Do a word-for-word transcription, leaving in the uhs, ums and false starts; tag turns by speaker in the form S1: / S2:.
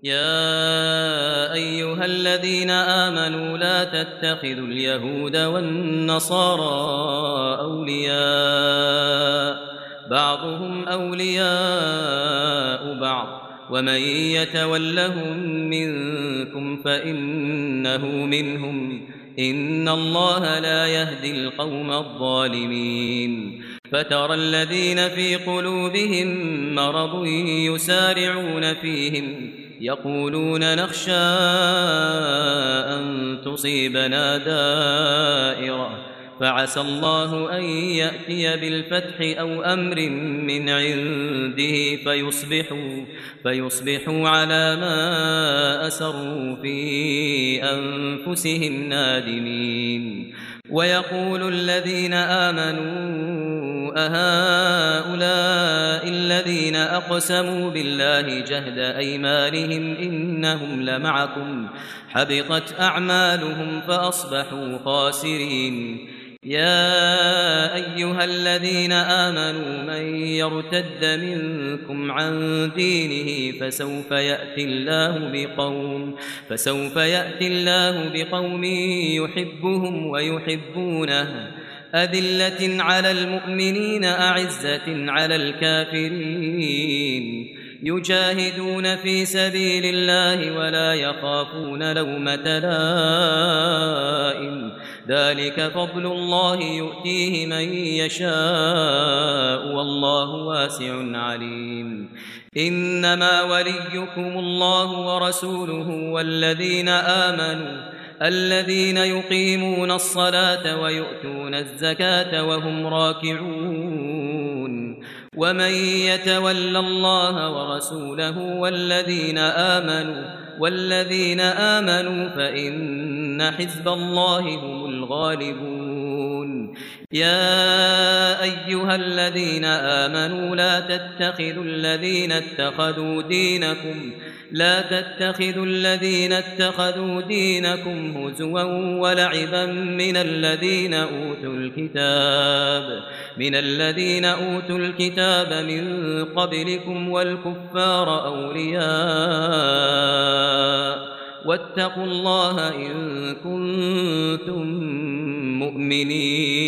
S1: يا أيها الذين آمنوا لا تتخذوا اليهود والنصارى أولياء بعضهم أولياء بعض ومن يتولهم منكم فإنه منهم إن الله لا يهدي القوم الظالمين فترى الذين في قلوبهم مرض يسارعون فيهم يقولون نخشى أن تصيبنا دائرة فعسى الله أن يأتي بالفتح أو أمر من عنده فيصبحوا, فيصبحوا على ما أسروا في أنفسهم نادمين ويقول الذين آمنوا أهؤلاء الذين أقسموا بالله جهد أيمانهم إنهم لمعكم حبطت أعمالهم فأصبحوا خاسرين يا أيها الذين آمنوا من يرتد منكم عن دينه فسوف يأتي الله بقوم فسوف يأتي الله بقوم يحبهم ويحبونه أذلة على المؤمنين أعزة على الكافرين يجاهدون في سبيل الله ولا يخافون لومة لائم ذلك فضل الله يؤتيه من يشاء والله واسع عليم إنما وليكم الله ورسوله والذين آمنوا الذين يقيمون الصلاة ويؤتون الزكاة وهم راكعون ومن يتول الله ورسوله والذين آمنوا والذين آمنوا فإن حزب الله هم الغالبون يا أيها الذين آمنوا لا تتخذوا الذين اتخذوا دينكم لا تتخذوا الذين اتخذوا دينكم هزوا ولعبا من الذين أوتوا الكتاب من الذين أوتوا الكتاب من قبلكم والكفار أولياء واتقوا الله إن كنتم مؤمنين